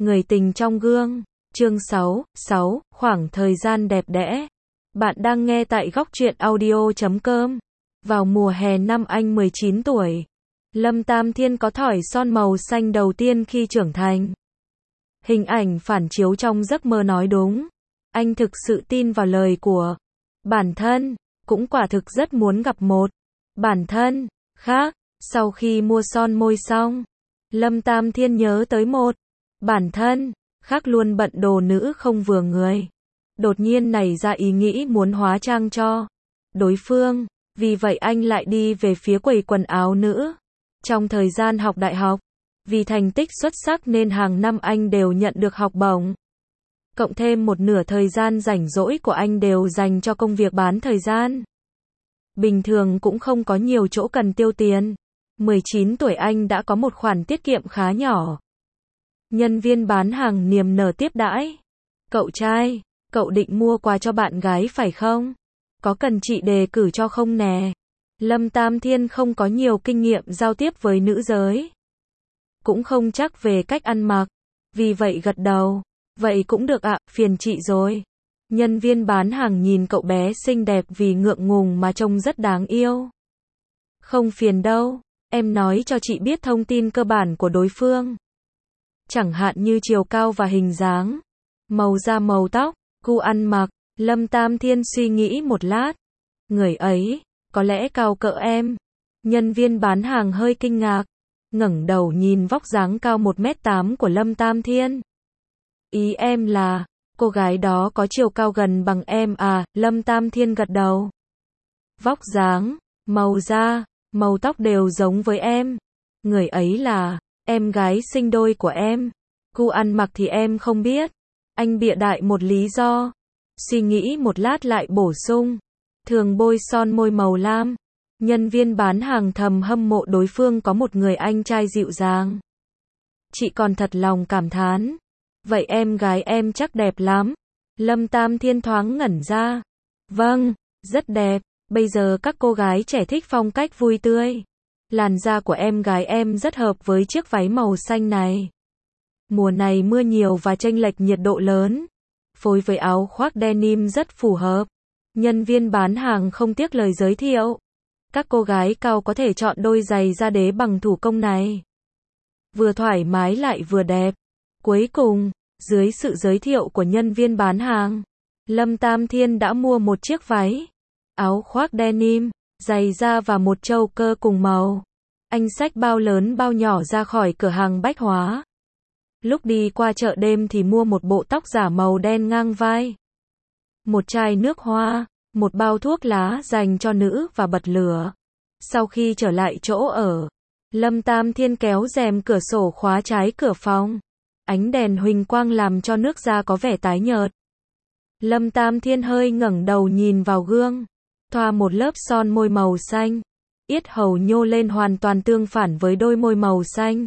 Người tình trong gương. Chương 6, khoảng thời gian đẹp đẽ. Bạn đang nghe tại góc truyện audio.com. Vào mùa hè năm anh 19 tuổi, Lâm Tam Thiên có thỏi son màu xanh đầu tiên khi trưởng thành. Hình ảnh phản chiếu trong giấc mơ nói đúng. Anh thực sự tin vào lời của bản thân, cũng quả thực rất muốn gặp một bản thân khác. Sau khi mua son môi xong, Lâm Tam Thiên nhớ tới một bản thân khác luôn bận đồ nữ không vừa người. Đột nhiên nảy ra ý nghĩ muốn hóa trang cho đối phương, vì vậy anh lại đi về phía quầy quần áo nữ. Trong thời gian học đại học, vì thành tích xuất sắc nên hàng năm anh đều nhận được học bổng. Cộng thêm một nửa thời gian rảnh rỗi của anh đều dành cho công việc bán thời gian. Bình thường cũng không có nhiều chỗ cần tiêu tiền. 19 tuổi anh đã có một khoản tiết kiệm khá nhỏ. Nhân viên bán hàng niềm nở tiếp đãi. Cậu trai, cậu định mua quà cho bạn gái phải không? Có cần chị đề cử cho không nè? Lâm Tam Thiên không có nhiều kinh nghiệm giao tiếp với nữ giới. Cũng không chắc về cách ăn mặc. Vì vậy gật đầu. Vậy cũng được ạ, phiền chị rồi. Nhân viên bán hàng nhìn cậu bé xinh đẹp vì ngượng ngùng mà trông rất đáng yêu. Không phiền đâu, em nói cho chị biết thông tin cơ bản của đối phương. Chẳng hạn như chiều cao và hình dáng, màu da màu tóc, gu ăn mặc. Lâm Tam Thiên suy nghĩ một lát. Người ấy, có lẽ cao cỡ em. Nhân viên bán hàng hơi kinh ngạc, ngẩng đầu nhìn vóc dáng cao 1m8 của Lâm Tam Thiên. Ý em là, cô gái đó có chiều cao gần bằng em à? Lâm Tam Thiên gật đầu. Vóc dáng, màu da, màu tóc đều giống với em. Người ấy là em gái sinh đôi của em. Gu ăn mặc thì em không biết. Anh bịa đại một lý do. Suy nghĩ một lát lại bổ sung. Thường bôi son môi màu lam. Nhân viên bán hàng thầm hâm mộ đối phương có một người anh trai dịu dàng. Chị còn thật lòng cảm thán. Vậy em gái em chắc đẹp lắm. Lâm Tam Thiên thoáng ngẩn ra. Vâng, rất đẹp. Bây giờ các cô gái trẻ thích phong cách vui tươi. Làn da của em gái em rất hợp với chiếc váy màu xanh này. Mùa này mưa nhiều và chênh lệch nhiệt độ lớn. Phối với áo khoác denim rất phù hợp. Nhân viên bán hàng không tiếc lời giới thiệu. Các cô gái cao có thể chọn đôi giày da đế bằng thủ công này. Vừa thoải mái lại vừa đẹp. Cuối cùng, dưới sự giới thiệu của nhân viên bán hàng, Lâm Tam Thiên đã mua một chiếc váy, áo khoác denim, giày da và một châu cơ cùng màu. Anh xách bao lớn bao nhỏ ra khỏi cửa hàng bách hóa. Lúc đi qua chợ đêm thì mua một bộ tóc giả màu đen ngang vai, một chai nước hoa, một bao thuốc lá dành cho nữ và bật lửa. Sau khi trở lại chỗ ở, Lâm Tam Thiên kéo rèm cửa sổ khóa trái cửa phòng. Ánh đèn huỳnh quang làm cho nước da có vẻ tái nhợt. Lâm Tam Thiên hơi ngẩng đầu nhìn vào gương, thoa một lớp son môi màu xanh. Yết hầu nhô lên hoàn toàn tương phản với đôi môi màu xanh.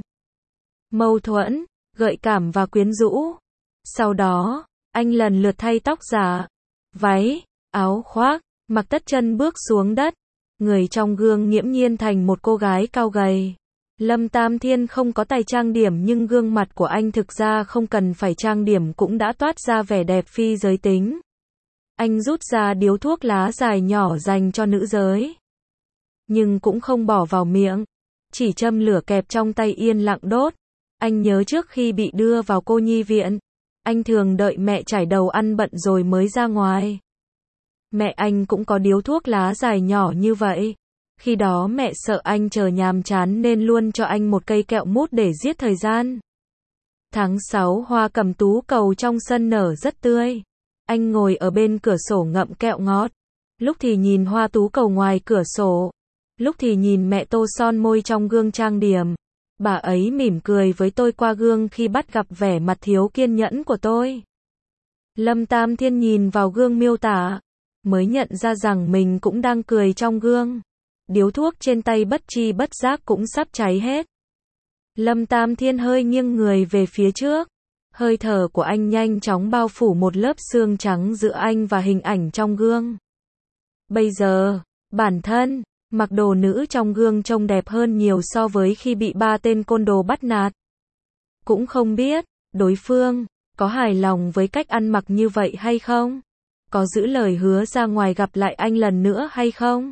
Mâu thuẫn, gợi cảm và quyến rũ. Sau đó, anh lần lượt thay tóc giả, váy, áo khoác, mặc tất chân bước xuống đất. Người trong gương nghiễm nhiên thành một cô gái cao gầy. Lâm Tam Thiên không có tài trang điểm nhưng gương mặt của anh thực ra không cần phải trang điểm cũng đã toát ra vẻ đẹp phi giới tính. Anh rút ra điếu thuốc lá dài nhỏ dành cho nữ giới. Nhưng cũng không bỏ vào miệng. Chỉ châm lửa kẹp trong tay yên lặng đốt. Anh nhớ trước khi bị đưa vào cô nhi viện, anh thường đợi mẹ chải đầu ăn bận rồi mới ra ngoài. Mẹ anh cũng có điếu thuốc lá dài nhỏ như vậy. Khi đó mẹ sợ anh chờ nhàm chán nên luôn cho anh một cây kẹo mút để giết thời gian. Tháng 6 hoa cẩm tú cầu trong sân nở rất tươi. Anh ngồi ở bên cửa sổ ngậm kẹo ngọt. Lúc thì nhìn hoa tú cầu ngoài cửa sổ. Lúc thì nhìn mẹ tô son môi trong gương trang điểm. Bà ấy mỉm cười với tôi qua gương khi bắt gặp vẻ mặt thiếu kiên nhẫn của tôi. Lâm Tam Thiên nhìn vào gương miêu tả, mới nhận ra rằng mình cũng đang cười trong gương. Điếu thuốc trên tay bất chi bất giác cũng sắp cháy hết. Lâm Tam Thiên hơi nghiêng người về phía trước. Hơi thở của anh nhanh chóng bao phủ một lớp xương trắng giữa anh và hình ảnh trong gương. Bây giờ, bản thân, mặc đồ nữ trong gương trông đẹp hơn nhiều so với khi bị ba tên côn đồ bắt nạt. Cũng không biết, Đối phương có hài lòng với cách ăn mặc như vậy hay không? Có giữ lời hứa ra ngoài gặp lại anh lần nữa hay không?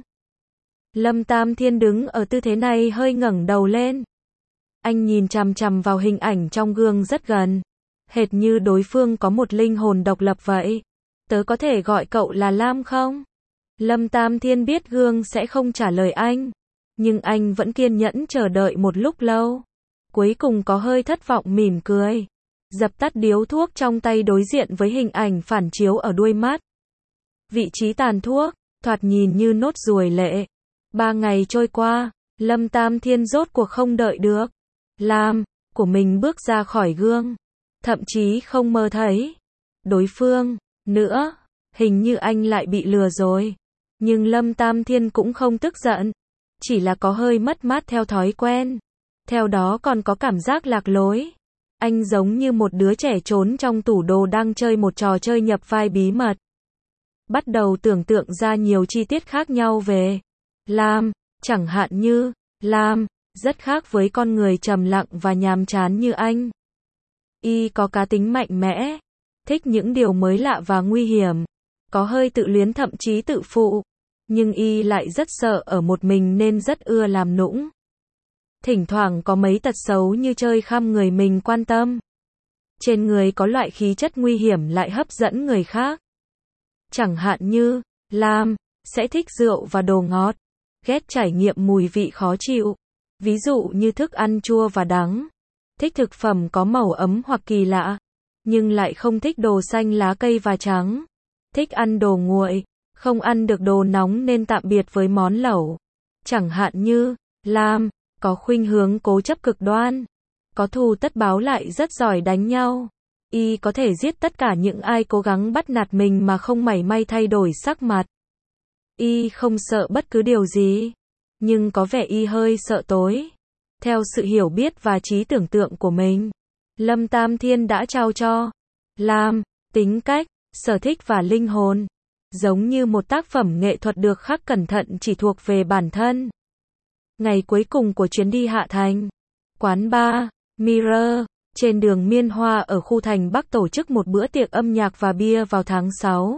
Lâm Tam Thiên đứng ở tư thế này hơi ngẩng đầu lên. Anh nhìn chằm chằm vào hình ảnh trong gương rất gần. Hệt như đối phương có một linh hồn độc lập vậy. Tớ có thể gọi cậu là Lam không? Lâm Tam Thiên biết gương sẽ không trả lời anh. Nhưng anh vẫn kiên nhẫn chờ đợi một lúc lâu. Cuối cùng có hơi thất vọng mỉm cười. Dập tắt điếu thuốc trong tay đối diện với hình ảnh phản chiếu ở đuôi mắt. Vị trí tàn thuốc, thoạt nhìn như nốt ruồi lệ. 3 ngày trôi qua, Lâm Tam Thiên rốt cuộc không đợi được. Lam của mình bước ra khỏi gương. Thậm chí không mơ thấy đối phương nữa. Hình như anh lại bị lừa rồi. Nhưng Lâm Tam Thiên cũng không tức giận. Chỉ là có hơi mất mát theo thói quen. Theo đó còn có cảm giác lạc lối. Anh giống như một đứa trẻ trốn trong tủ đồ đang chơi một trò chơi nhập vai bí mật. Bắt đầu tưởng tượng ra nhiều chi tiết khác nhau về Lam, chẳng hạn như Lam rất khác với con người trầm lặng và nhàm chán như anh. Y có cá tính mạnh mẽ, thích những điều mới lạ và nguy hiểm, có hơi tự luyến thậm chí tự phụ, nhưng Y lại rất sợ ở một mình nên rất ưa làm nũng. Thỉnh thoảng có mấy tật xấu như chơi khăm người mình quan tâm. Trên người có loại khí chất nguy hiểm lại hấp dẫn người khác. Chẳng hạn như, Lam sẽ thích rượu và đồ ngọt, ghét trải nghiệm mùi vị khó chịu, ví dụ như thức ăn chua và đắng. Thích thực phẩm có màu ấm hoặc kỳ lạ, nhưng lại không thích đồ xanh lá cây và trắng. Thích ăn đồ nguội, không ăn được đồ nóng nên tạm biệt với món lẩu. Chẳng hạn như, Lam có khuynh hướng cố chấp cực đoan, có thù tất báo lại rất giỏi đánh nhau. Y có thể giết tất cả những ai cố gắng bắt nạt mình mà không mảy may thay đổi sắc mặt. Y không sợ bất cứ điều gì, nhưng có vẻ Y hơi sợ tối. Theo sự hiểu biết và trí tưởng tượng của mình, Lâm Tam Thiên đã trao cho Lam tính cách, sở thích và linh hồn, giống như một tác phẩm nghệ thuật được khắc cẩn thận chỉ thuộc về bản thân. Ngày cuối cùng của chuyến đi Hạ Thành, quán bar Mirror trên đường Miên Hoa ở khu thành Bắc tổ chức một bữa tiệc âm nhạc và bia vào tháng 6.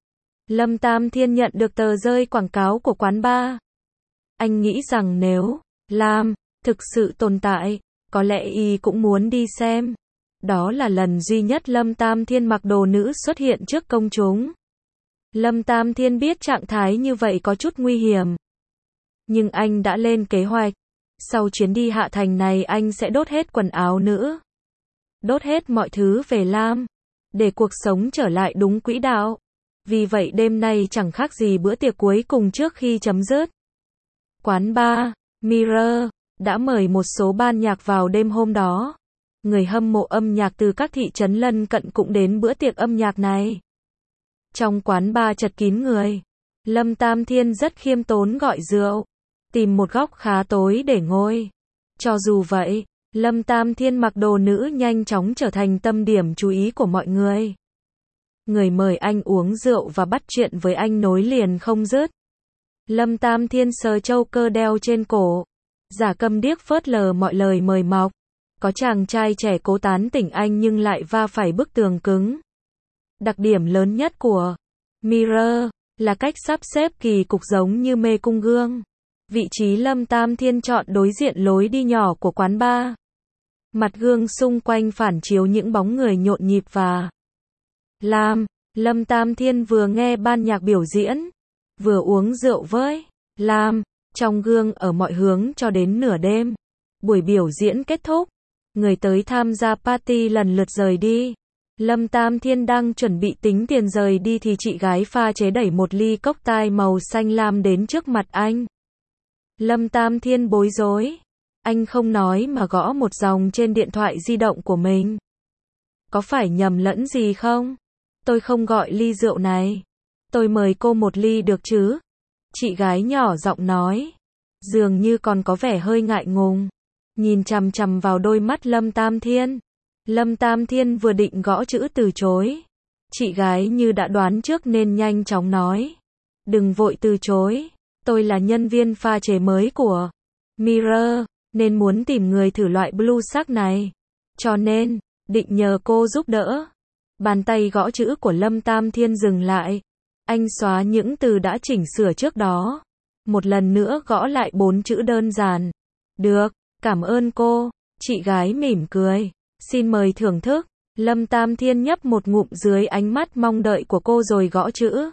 Lâm Tam Thiên nhận được tờ rơi quảng cáo của quán bar. Anh nghĩ rằng nếu Lam thực sự tồn tại, có lẽ Y cũng muốn đi xem. Đó là lần duy nhất Lâm Tam Thiên mặc đồ nữ xuất hiện trước công chúng. Lâm Tam Thiên biết trạng thái như vậy có chút nguy hiểm. Nhưng anh đã lên kế hoạch. Sau chuyến đi Hạ Thành này anh sẽ đốt hết quần áo nữ. Đốt hết mọi thứ về Lam. Để cuộc sống trở lại đúng quỹ đạo. Vì vậy đêm nay chẳng khác gì bữa tiệc cuối cùng trước khi chấm dứt. Quán bar Mirror đã mời một số ban nhạc vào đêm hôm đó. Người hâm mộ âm nhạc từ các thị trấn lân cận cũng đến bữa tiệc âm nhạc này. Trong quán bar chật kín người, Lâm Tam Thiên rất khiêm tốn gọi rượu, tìm một góc khá tối để ngồi. Cho dù vậy, Lâm Tam Thiên mặc đồ nữ nhanh chóng trở thành tâm điểm chú ý của mọi người. Người mời anh uống rượu và bắt chuyện với anh nối liền không dứt. Lâm Tam Thiên sờ châu cơ đeo trên cổ, giả câm điếc phớt lờ mọi lời mời mọc. Có chàng trai trẻ cố tán tỉnh anh nhưng lại va phải bức tường cứng. Đặc điểm lớn nhất của Mirror là cách sắp xếp kỳ cục giống như mê cung gương. Vị trí Lâm Tam Thiên chọn đối diện lối đi nhỏ của quán bar. Mặt gương xung quanh phản chiếu những bóng người nhộn nhịp và Lâm Tam Thiên vừa nghe ban nhạc biểu diễn, vừa uống rượu với Lam trong gương ở mọi hướng cho đến nửa đêm. Buổi biểu diễn kết thúc, người tới tham gia party lần lượt rời đi. Lâm Tam Thiên đang chuẩn bị tính tiền rời đi thì chị gái pha chế đẩy một ly cocktail màu xanh lam đến trước mặt anh. Lâm Tam Thiên bối rối. Anh không nói mà gõ một dòng trên điện thoại di động của mình. Có phải nhầm lẫn gì không? Tôi không gọi ly rượu này. Tôi mời cô một ly được chứ? Chị gái nhỏ giọng nói. Dường như còn có vẻ hơi ngại ngùng. Nhìn chằm chằm vào đôi mắt Lâm Tam Thiên. Lâm Tam Thiên vừa định gõ chữ từ chối. Chị gái như đã đoán trước nên nhanh chóng nói. Đừng vội từ chối. Tôi là nhân viên pha chế mới của Mirror, nên muốn tìm người thử loại blue sắc này. Cho nên, định nhờ cô giúp đỡ. Bàn tay gõ chữ của Lâm Tam Thiên dừng lại. Anh xóa những từ đã chỉnh sửa trước đó. Một lần nữa gõ lại 4 chữ đơn giản. Được, cảm ơn cô. Chị gái mỉm cười. Xin mời thưởng thức. Lâm Tam Thiên nhấp một ngụm dưới ánh mắt mong đợi của cô rồi gõ chữ.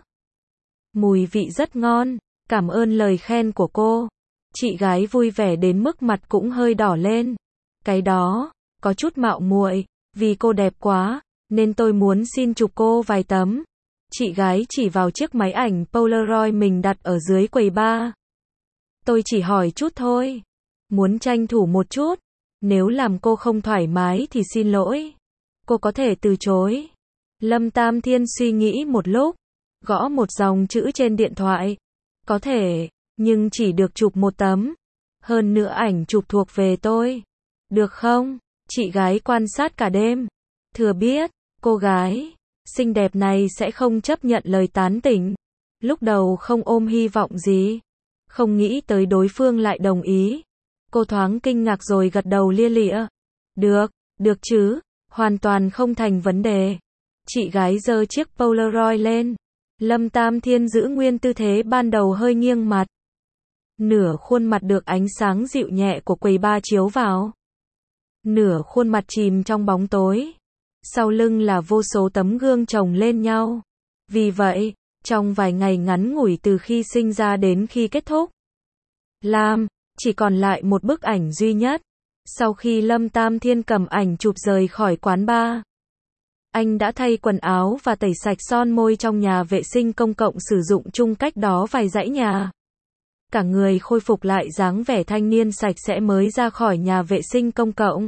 Mùi vị rất ngon. Cảm ơn lời khen của cô. Chị gái vui vẻ đến mức mặt cũng hơi đỏ lên. Cái đó, có chút mạo muội, vì cô đẹp quá, nên tôi muốn xin chụp cô vài tấm. Chị gái chỉ vào chiếc máy ảnh Polaroid mình đặt ở dưới quầy bar. Tôi chỉ hỏi chút thôi. Muốn tranh thủ một chút. Nếu làm cô không thoải mái thì xin lỗi. Cô có thể từ chối. Lâm Tam Thiên suy nghĩ một lúc. Gõ một dòng chữ trên điện thoại. Có thể, nhưng chỉ được chụp một tấm. Hơn nữa ảnh chụp thuộc về tôi. Được không? Chị gái quan sát cả đêm. Thừa biết, cô gái xinh đẹp này sẽ không chấp nhận lời tán tỉnh. Lúc đầu không ôm hy vọng gì. Không nghĩ tới đối phương lại đồng ý. Cô thoáng kinh ngạc rồi gật đầu lia lịa. Được, được chứ, hoàn toàn không thành vấn đề. Chị gái giơ chiếc Polaroid lên. Lâm Tam Thiên giữ nguyên tư thế ban đầu hơi nghiêng mặt. Nửa khuôn mặt được ánh sáng dịu nhẹ của quầy bar chiếu vào. Nửa khuôn mặt chìm trong bóng tối. Sau lưng là vô số tấm gương chồng lên nhau. Vì vậy, trong vài ngày ngắn ngủi từ khi sinh ra đến khi kết thúc, Lam chỉ còn lại một bức ảnh duy nhất. Sau khi Lâm Tam Thiên cầm ảnh chụp rời khỏi quán bar, anh đã thay quần áo và tẩy sạch son môi trong nhà vệ sinh công cộng sử dụng chung cách đó vài dãy nhà. Cả người khôi phục lại dáng vẻ thanh niên sạch sẽ mới ra khỏi nhà vệ sinh công cộng.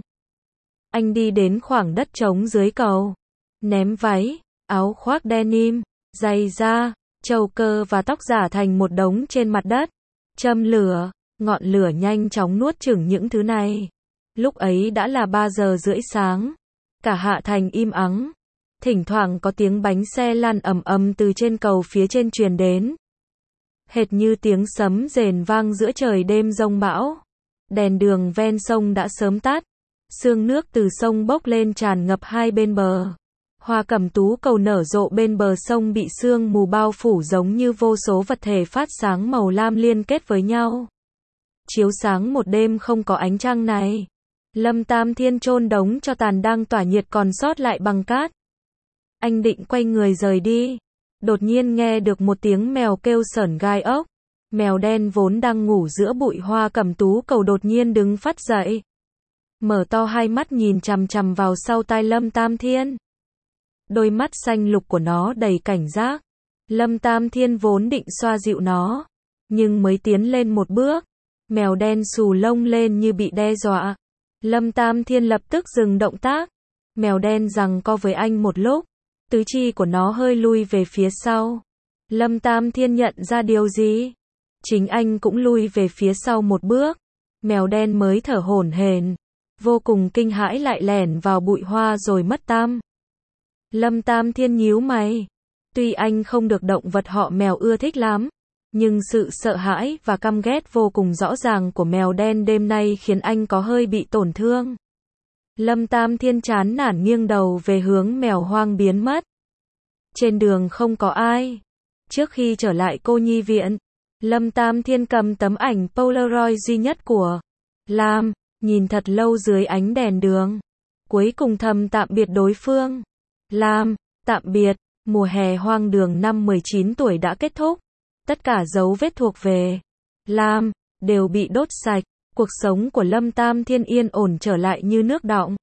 Anh đi đến khoảng đất trống dưới cầu. Ném váy, áo khoác denim, giày da, trầu cơ và tóc giả thành một đống trên mặt đất. Châm lửa, ngọn lửa nhanh chóng nuốt chửng những thứ này. Lúc ấy đã là 3 giờ rưỡi sáng. Cả Hạ Thành im ắng. Thỉnh thoảng có tiếng bánh xe lăn ầm ầm từ trên cầu phía trên truyền đến. Hệt như tiếng sấm rền vang giữa trời đêm giông bão. Đèn đường ven sông đã sớm tắt. Sương nước từ sông bốc lên tràn ngập hai bên bờ. Hoa cẩm tú cầu nở rộ bên bờ sông bị sương mù bao phủ giống như vô số vật thể phát sáng màu lam liên kết với nhau. Chiếu sáng một đêm không có ánh trăng này. Lâm Tam Thiên chôn đống tro tàn đang tỏa nhiệt còn sót lại bằng cát. Anh định quay người rời đi. Đột nhiên nghe được một tiếng mèo kêu sởn gai ốc. Mèo đen vốn đang ngủ giữa bụi hoa cẩm tú cầu đột nhiên đứng phắt dậy. Mở to hai mắt nhìn chằm chằm vào sau tai Lâm Tam Thiên. Đôi mắt xanh lục của nó đầy cảnh giác. Lâm Tam Thiên vốn định xoa dịu nó. Nhưng mới tiến lên một bước. Mèo đen xù lông lên như bị đe dọa. Lâm Tam Thiên lập tức dừng động tác. Mèo đen giằng co với anh một lúc. Tứ chi của nó hơi lui về phía sau. Lâm Tam Thiên nhận ra điều gì? Chính anh cũng lui về phía sau một bước. Mèo đen mới thở hổn hển, vô cùng kinh hãi lại lẻn vào bụi hoa rồi mất tăm. Lâm Tam Thiên nhíu mày. Tuy anh không được động vật họ mèo ưa thích lắm, nhưng sự sợ hãi và căm ghét vô cùng rõ ràng của mèo đen đêm nay khiến anh có hơi bị tổn thương. Lâm Tam Thiên chán nản nghiêng đầu về hướng mèo hoang biến mất. Trên đường không có ai. Trước khi trở lại cô nhi viện, Lâm Tam Thiên cầm tấm ảnh Polaroid duy nhất của Lam, nhìn thật lâu dưới ánh đèn đường. Cuối cùng thầm tạm biệt đối phương. Lam, tạm biệt, mùa hè hoang đường năm 19 tuổi đã kết thúc. Tất cả dấu vết thuộc về Lam đều bị đốt sạch. Cuộc sống của Lâm Tam Thiên yên ổn trở lại như nước đọng.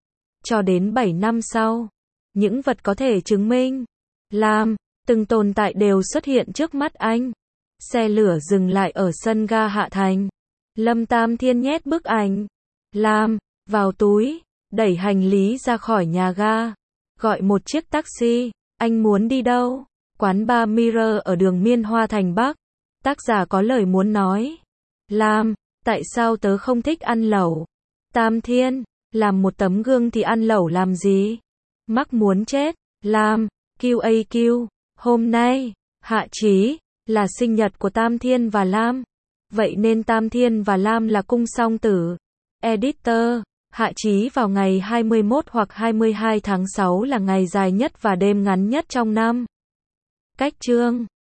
Cho đến 7 năm sau, những vật có thể chứng minh Lam từng tồn tại đều xuất hiện trước mắt anh. Xe lửa dừng lại ở sân ga Hạ Thành. Lâm Tam Thiên nhét bức ảnh Lam vào túi, đẩy hành lý ra khỏi nhà ga, gọi một chiếc taxi. Anh muốn đi đâu? Quán bar Mirror ở đường Miên Hoa Thành Bắc. Tác giả có lời muốn nói. Lam, tại sao tớ không thích ăn lẩu? Tam Thiên, làm một tấm gương thì ăn lẩu làm gì? Mắc muốn chết. Lam, QAQ, hôm nay, Hạ Chí, là sinh nhật của Tam Thiên và Lam. Vậy nên Tam Thiên và Lam là cung song tử. Editor Hạ chí vào ngày 21 hoặc 22 tháng 6 là ngày dài nhất và đêm ngắn nhất trong năm. Cách chương